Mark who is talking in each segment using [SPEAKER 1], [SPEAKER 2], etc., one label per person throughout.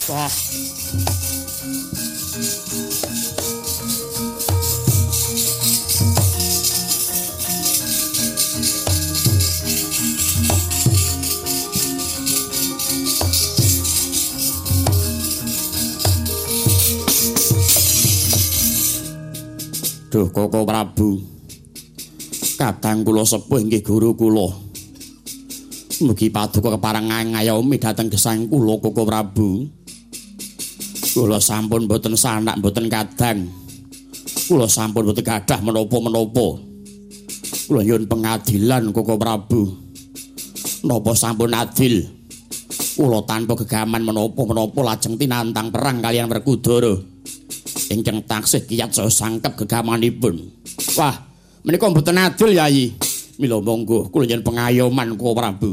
[SPEAKER 1] Wah. Duh Koko Prabu. Kadang kula sepuh inggih guru kula. Mugi paduka keparengan ngayomi dhateng gesang kula Koko Prabu. Kula sampun boten sanak boten kadang. Kula sampun boten gadah menapa-menapa. Kula nyuwun pengadilan Koko Prabu. Napa sampun adil? Kula tanpa gegaman menapa-menapa lajeng tinantang perang kaliyan Werkudara. Ingkang taksih kiyat saha sangkep gegamanipun. Wah, menika mboten adil Yayi. Mila monggo kula nyuwun pengayoman Koko Prabu.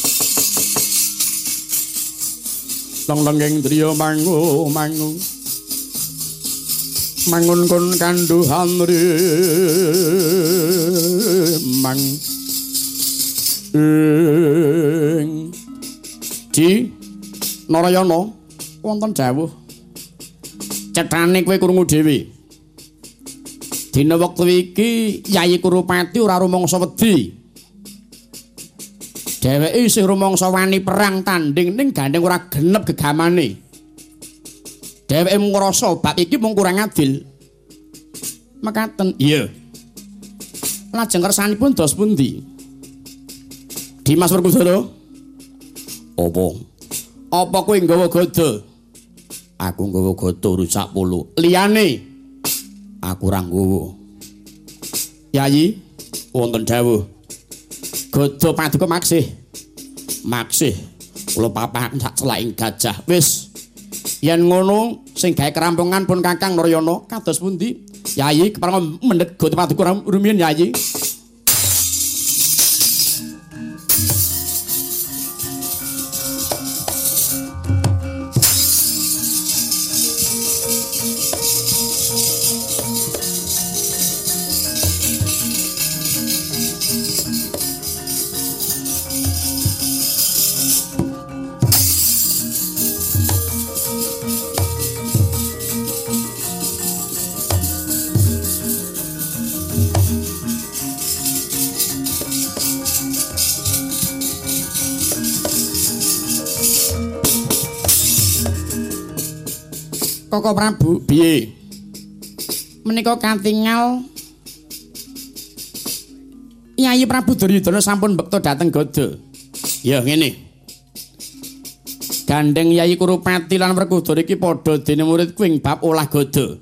[SPEAKER 1] Lenglenging driya mangu mangun kon kanduhan mang Di Narayana wonten dawuh cethane kowe krungu dhewe. Dina wektu iki Yayi Kurupati ora rumangsa wedi. Dheweke isih rumangsa wani perang tanding ning gandeng ora genep gegamane. Dheweke ngrasa bab iki mung kurang adil. Mekaten, iya. Lajeng kersanipun dos pundi? Dimas Werkudara. Apa kowe nggawa gada? Aku nggawa gada rusak polo. Liyane aku ora nggawa. Yayi, wonten dawuh. Gada paduka maksih. Kula papahan sak celaking gajah. Wis. Yen ngono sing gawe kerampungan pun Kakang Narayana kados pundi? Yayi kepareng mendhet gada paduka rumiyin Yayi. Koko Prabu, piye? Menika katingal Yayi Prabu Duryudana sampun bekta dhateng gada. Ya ngene. Gandeng Yayi Kurupati lan Werkudara iki padha dene muridku ing bab olah gada.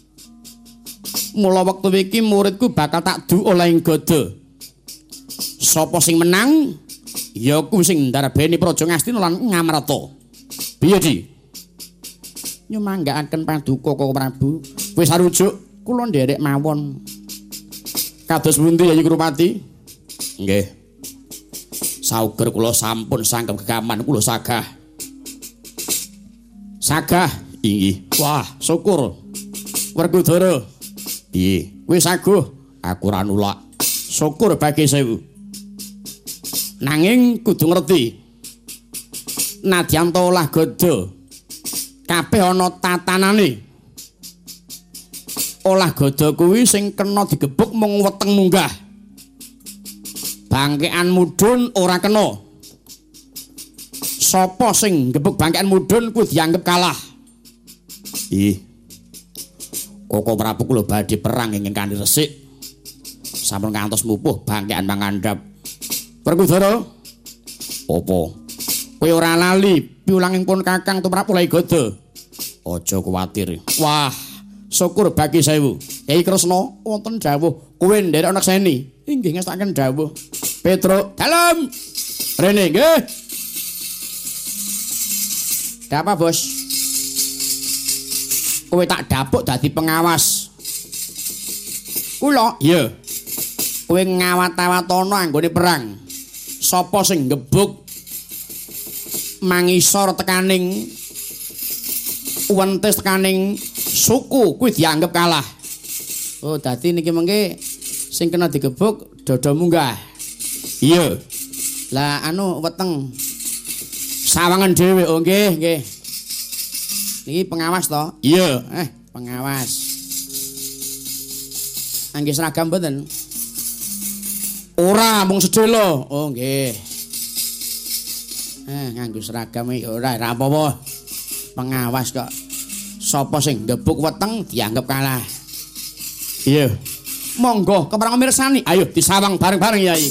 [SPEAKER 1] Mula wektu iki muridku bakal tak du olah ing gada. Sapa sing menang? Ya kuwi sing ndarbeni Praja Ngastina lan Ngamrata. Piye, Di? Nyumanggaaken paduka Koko Prabu. Wis sarujuk kula nderek mawon. Kados pundi Yayi Kurupati? Nggih. Sauger kula sampun sangkem gegaman kula sagah. Sagah inggih. Wah, syukur. Werkudara. Piye? Wis saguh? Aku ora nulak. Syukur bagi sewu. Nanging kudu ngerti. Nadyan to olah gada. Kabeh ana tatanane. Olah gada kuwi sing kena digebuk mung weteng munggah. Bangkekan mudhun ora kena. Sapa sing gebuk bangkekan mudhun kuwi dianggep kalah. Ih. Koko Prabu kula badhe perang ingkang kanthi resik. Sampun ngantos mupuh bangkekan mangandhap. Werkudara. Apa? Kowe ora lali piwulangipun Kakang tumrap oleh gada. Aja kuwatir. Wah, syukur bagi sewu. Kyai Kresna wonten dawuh kowe nderek ana seni. Inggih ngestaken dawuh. Petro, dalem. Rene nggih. Apa, Bos? Kowe tak dapuk dadi pengawas. Kula? Iya. Kowe ngawat-awatono anggone perang. Sapa sing gebuk mangisor tekaning uwentes tekaning suku kuwi dianggep kalah. Oh, dadi niki mengke sing kena digebuk dada munggah. Iya. Lah anu weteng sawangan dhewe. Oh nggih, nggih. Niki pengawas to? Iya, pengawas. Angge seragam mboten? Ora, mung sedelo. Oh, nggih. Nganggo seragam iki ora apa-apa. Pengawas kok. Sapa sing gebuk weteng dianggap kalah. Iya. Monggo kepareng mirsani. Ayo disawang bareng-bareng Yai.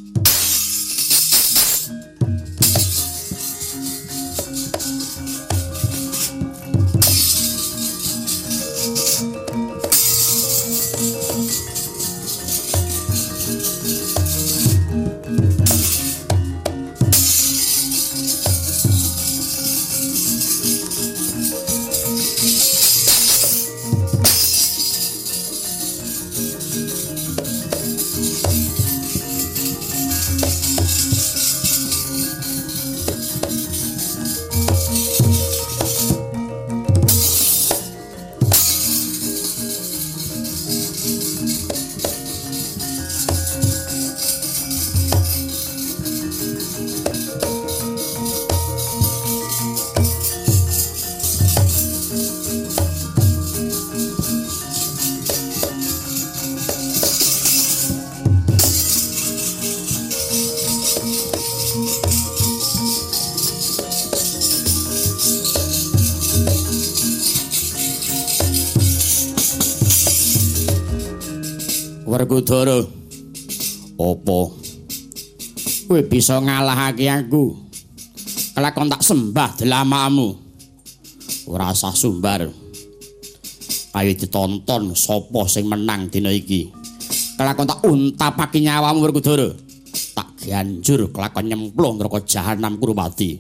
[SPEAKER 1] Werkudara, apa kowe bisa ngalahake aku? Kelakon tak sembah delamamu. Ora usah sumbar. Ayo ditonton sapa sing menang dina iki. Kelakon tak untapake nyawamu Werkudara. Tak ganjur kelakon nyemplung neraka jahanam Kurupati.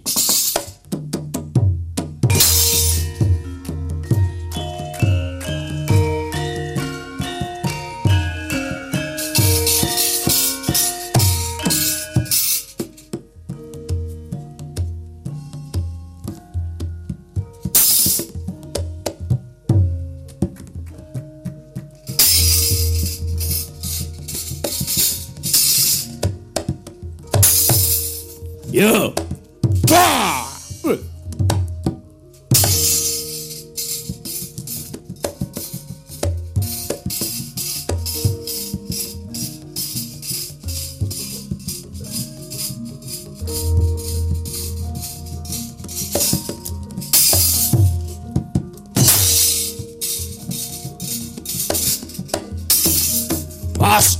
[SPEAKER 1] Yo. Wah. Pas.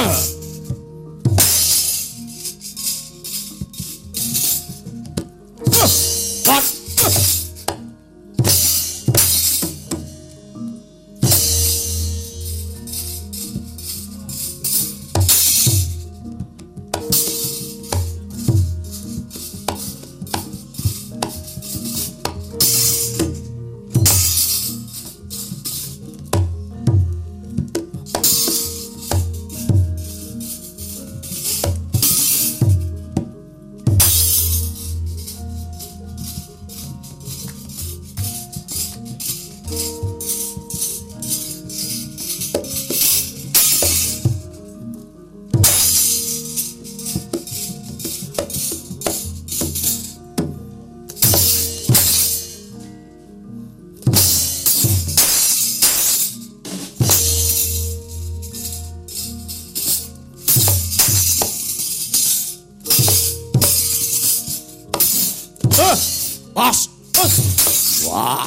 [SPEAKER 1] Wah.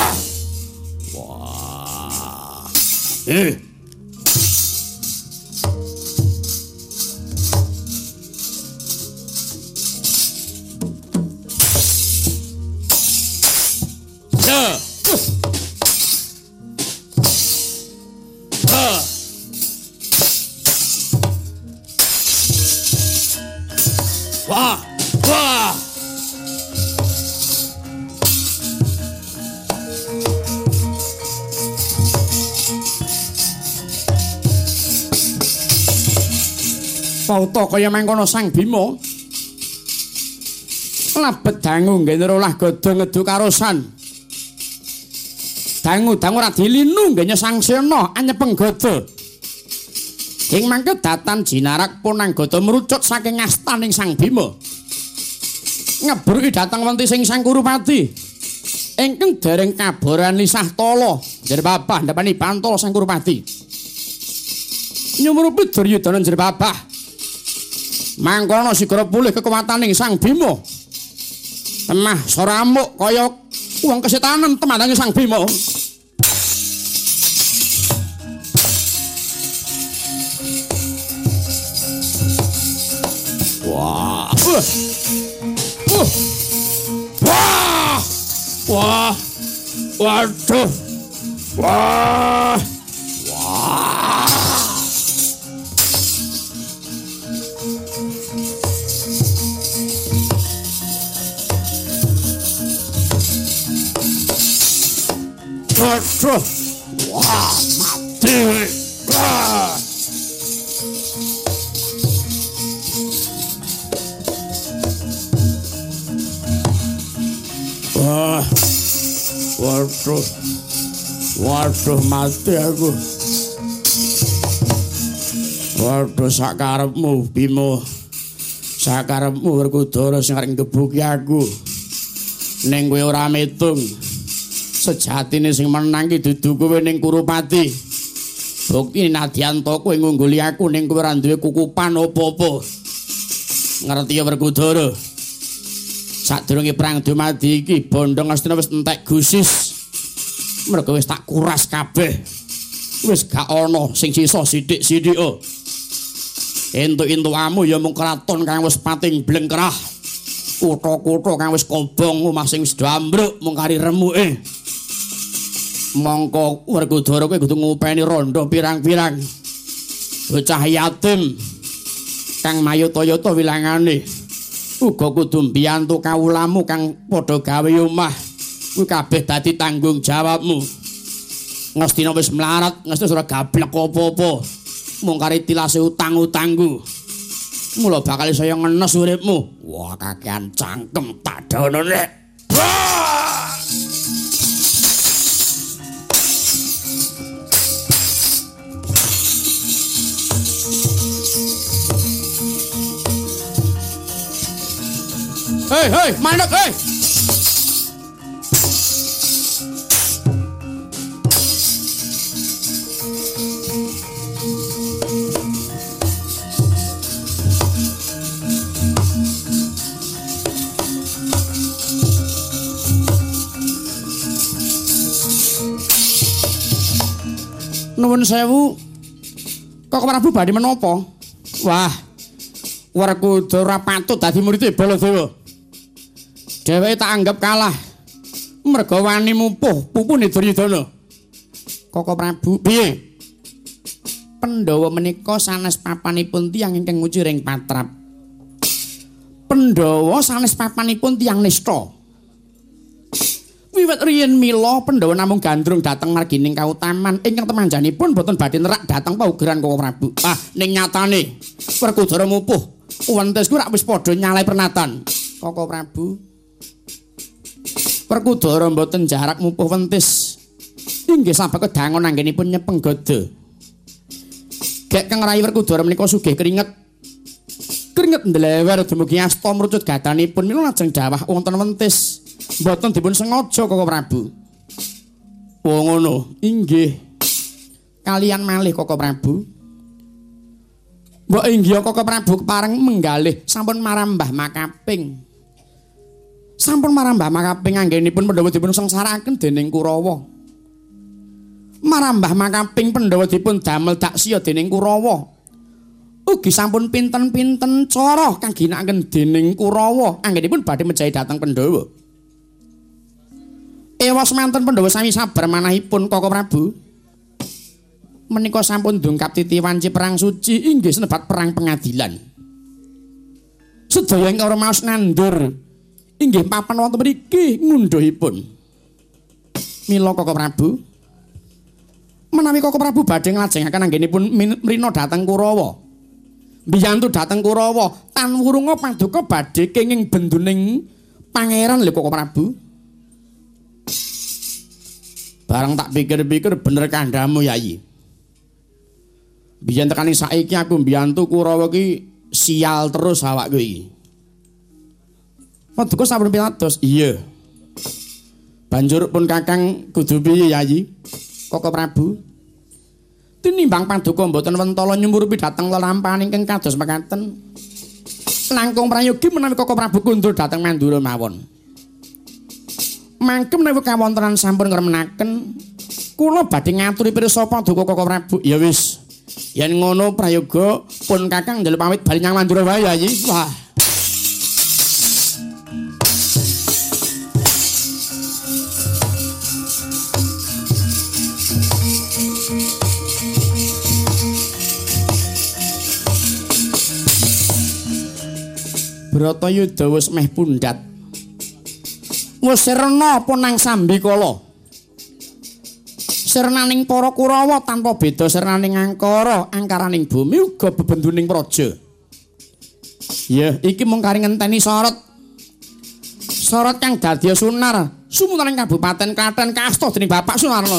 [SPEAKER 1] Wah. Wah. Wah. Pauta kaya mangkono Sang Bima. Labet dangu nggih nerolah gada ngeduk karosan. Dangu-dangu ora dilinu nggih Sangsena anyepeng gada. Ing mangke datan jinarak punang gada merucut saking ngastaning Sang Bima. Ngeburki dhateng wenti sing Sang Kurupati. ingkang dereng kaboran lisah tala njer babah ndapani Bantala Sang Kurupati. Nyumurupi Duryudana njer babah. Mangkono sigara pulih kekuwataning Sang Bima. Temah soramuk kaya wong kesetanan temandange Sang Bima. Wah. Wah. Wah. Waduh. Wah. Wah. Waduh. Wah, mati. Wah. Wah. Waduh. Waduh, mati aku. Waduh, sakarepmu Bima. Sakarepmu Werkudara sing arep ngebuki aku. Ning kowe ora metung. Sejatine sing menang ki dudu kowe ning Kurupati. Bukti nadyan to kowe ngungguli aku ning kowe ora duwe kukupan apa-apa. Ngerti ya Werkudara? Sadurunge perang dumadi iki Bandha Ngastina wis entek gusis. Mergo wis tak kuras kabeh. Wis gak ana sing sisa sithik-sithika. Entuk-entukamu ya mung kraton kang wis pating blengkrah. Kutha-kutha kang wis kobong omah sing wis ambruk mung kari remuke. Mongko Werkudara kowe kudu ngupeni randha pirang-pirang. Bocah yatim kang mayota-yata wilangane. Uga kudu mbiyantu kawulamu kang padha gawe omah. Kuwi kabeh dadi tanggung jawabmu. Ngastina wis mlarat, Ngastina ora gablek apa-apa. Mung kari tilase utang-utangku. Mula bakal saya ngenes uripmu. Wah, kakean cangkem tak dono nek. Hei, hei, mandek, hei. Nuwun sewu. Kok Prabu badhe menapa? Wah. Werkudara patut dadi murid Baladewa. Dheweke tak anggap kalah. Merga wani mumpuh pupune Duryudana. Koko Prabu, piye? Pandhawa menika sanes papanipun tiyang ingkang nguci ring patrap. Pandhawa sanes papanipun tiyang nista. Wiwit riyen mila Pandhawa namung gandrung dhateng margining kautaman ingkang temanjanipun boten badhe nerak dhateng paugeran Koko Prabu. Ah, ning nyatane Werkudara mumpuh wentes ku rak wis padha nyalai pernatan. Koko Prabu Werkudara mboten jarak mumpuh wentis. Inggih sabab kedangon anggenipun nyepeng gada. Gek kang rai Werkudara menika sugih keringet. Keringet ndlewer dumugi asta mrucut gadanipun mila lajeng dawah wonten wentis. Mboten dipun sengaja Koko Prabu. Oh ngono, inggih. Kalian malih Koko Prabu. Mbok inggih Koko Prabu kepareng menggalih sampun marambah Makaping. Sampun marambah Makaping anggenipun Pandhawa dipun sengsaraken dening Kurawa. Marambah Makaping Pandhawa dipun damel daksya dening Kurawa. Ugi sampun pinten-pinten cara kang ginakaken dening Kurawa anggenipun badhe mejahi dhateng Pandhawa. Ewas manten Pandhawa sami sabar manahipun Koko Prabu. Menika sampun ndungkap titiwanci perang suci inggih senebat perang pengadilan. Sedaya ingkang maos nandur inggih papan wonten mriki ngundhuhipun. Mila Koko Prabu menawi Koko Prabu badhe nglajengaken anggenipun mrina dhateng Kurawa. Mbiyantu dhateng Kurawa tan wurunga paduka badhe kenging benduning pangeran lho Koko Prabu. Barang tak pikir-pikir bener kandhamu Yayi. Biyen tekani saiki aku mbiyantu Kurawa ki sial terus awakku iki. Paduka sampun pitados. Iya. Banjur pun Kakang kudu piye Yayi? Koko Prabu. Tinimbang paduka mboten wentala nyumurupi dhateng lelampahan ingkang kados mekaten. Langkung prayogi menawi Koko Prabu kundur dhateng Mandura mawon. Mangke menawi kawontenan sampun ngremenaken, kula badhe ngaturi pirsa paduka Koko Prabu. Ya wis. Yen ngono prayoga pun Kakang njaluk pamit bali nyang Mandura wae Yayi. Wah. Bratayuda wis meh pundhat. Wis sirna apa nang Sambikala. Sirnaning para Kurawa tanpa beda sirnaning Angkara, angkaraning bumi uga bebenduning praja. Ya, iki mung kari ngenteni sorot. Sorot kang dadya sunar sumunaning Kabupaten Klaten kaasta dening Bapak Sunarno.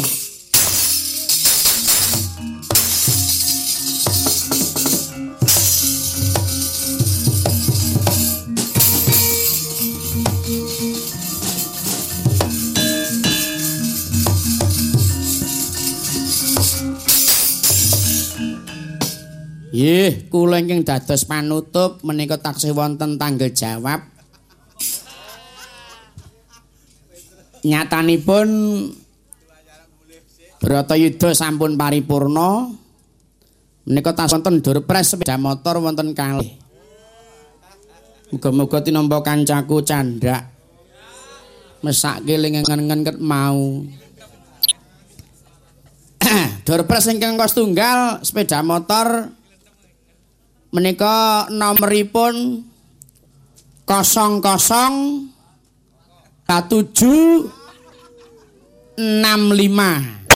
[SPEAKER 1] Nggih, kula ingkang dados panutup menika taksih wonten tanggel jawab. Nyatanipun Bratayuda sampun paripurna. Menika taksih wonten durpres sepeda motor wonten kalih. Muga-muga tinampa kancaku candhak. Mesake lengen-lengen ket mau. Durpres ingkang kos tunggal sepeda motor menika nomoripun 00 1765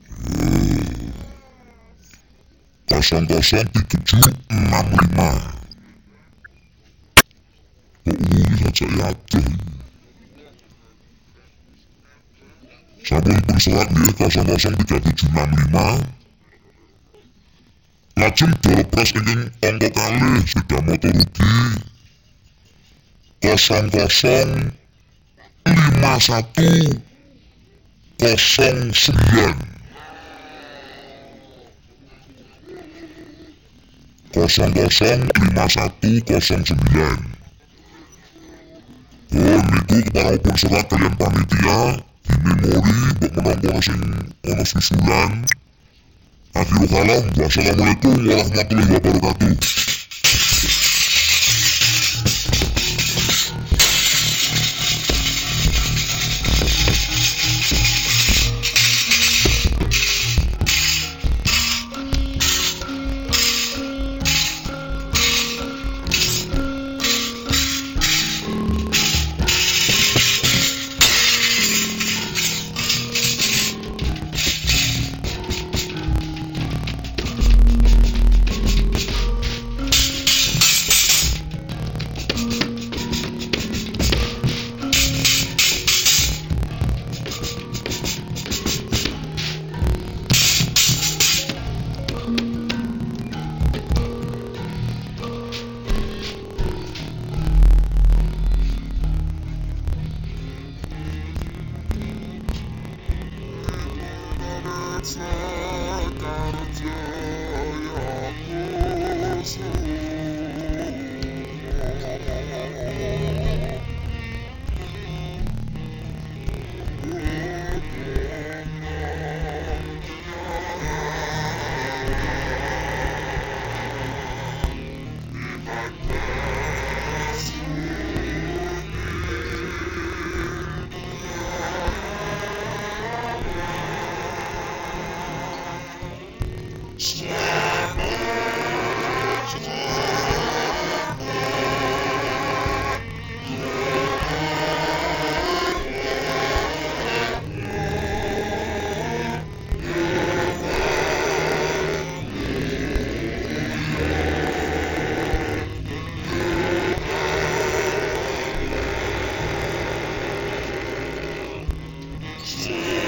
[SPEAKER 2] Sampun berselat nggih 003765. Lajeng Durpres ingkang angka kalih sepeda motor ugi 005109 niku keparapun serat kalian panitia di memori mbok menapa sing ana susulan. Akhirul kalam, wassalamualaikum warahmatullahi wabarakatuh. Yeah.